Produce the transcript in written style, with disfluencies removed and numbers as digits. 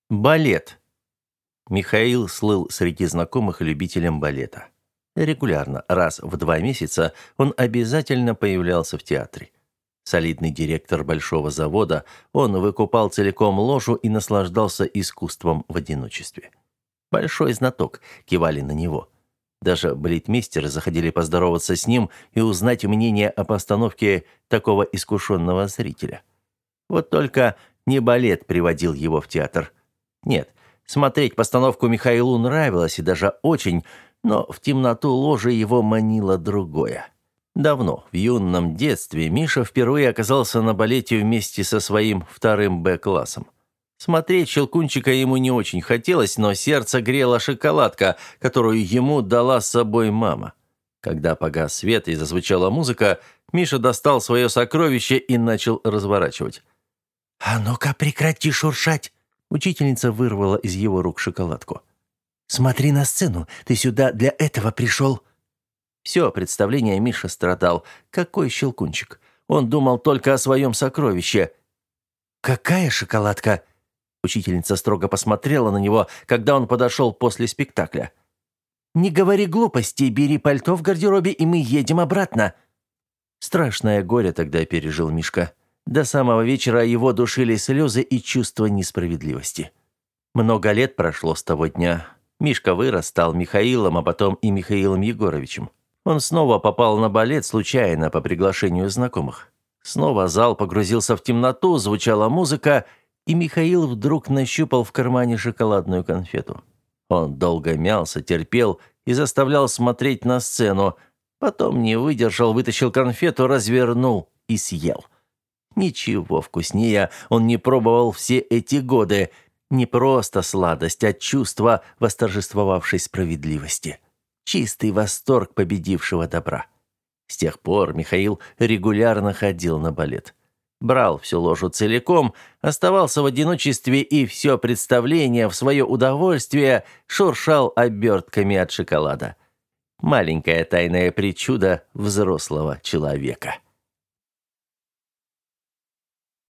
Балет. Михаил слыл среди знакомых любителем балета. Регулярно, раз в 2 месяца, он обязательно появлялся в театре. Солидный директор большого завода, он выкупал целиком ложу и наслаждался искусством в одиночестве. Большой знаток, кивали на него. Даже балетмейстеры заходили поздороваться с ним и узнать мнение о постановке такого искушенного зрителя. Вот только не балет приводил его в театр. Нет, смотреть постановку Михаилу нравилось и даже очень, но в темноту ложи его манило другое. Давно, в юном детстве, Миша впервые оказался на балете вместе со своим 2 Б-классом. Смотреть «Щелкунчика» ему не очень хотелось, но сердце грела шоколадка, которую ему дала с собой мама. Когда погас свет и зазвучала музыка, Миша достал свое сокровище и начал разворачивать. «А ну-ка, прекрати шуршать!» Учительница вырвала из его рук шоколадку. «Смотри на сцену, ты сюда для этого пришел!» Все представление Миша страдал. Какой Щелкунчик? Он думал только о своем сокровище. «Какая шоколадка?» Учительница строго посмотрела на него, когда он подошел после спектакля. «Не говори глупостей, бери пальто в гардеробе, и мы едем обратно!» Страшное горе тогда пережил Мишка. До самого вечера его душили слезы и чувство несправедливости. Много лет прошло с того дня. Мишка вырос, стал Михаилом, а потом и Михаилом Егоровичем. Он снова попал на балет случайно по приглашению знакомых. Снова зал погрузился в темноту, звучала музыка, и Михаил вдруг нащупал в кармане шоколадную конфету. Он долго мялся, терпел и заставлял смотреть на сцену. Потом не выдержал, вытащил конфету, развернул и съел. Ничего вкуснее он не пробовал все эти годы. Не просто сладость, а чувство восторжествовавшей справедливости. Чистый восторг победившего добра. С тех пор Михаил регулярно ходил на балет. Брал всю ложу целиком, оставался в одиночестве и все представление в свое удовольствие шуршал обертками от шоколада. Маленькое тайное причудо взрослого человека.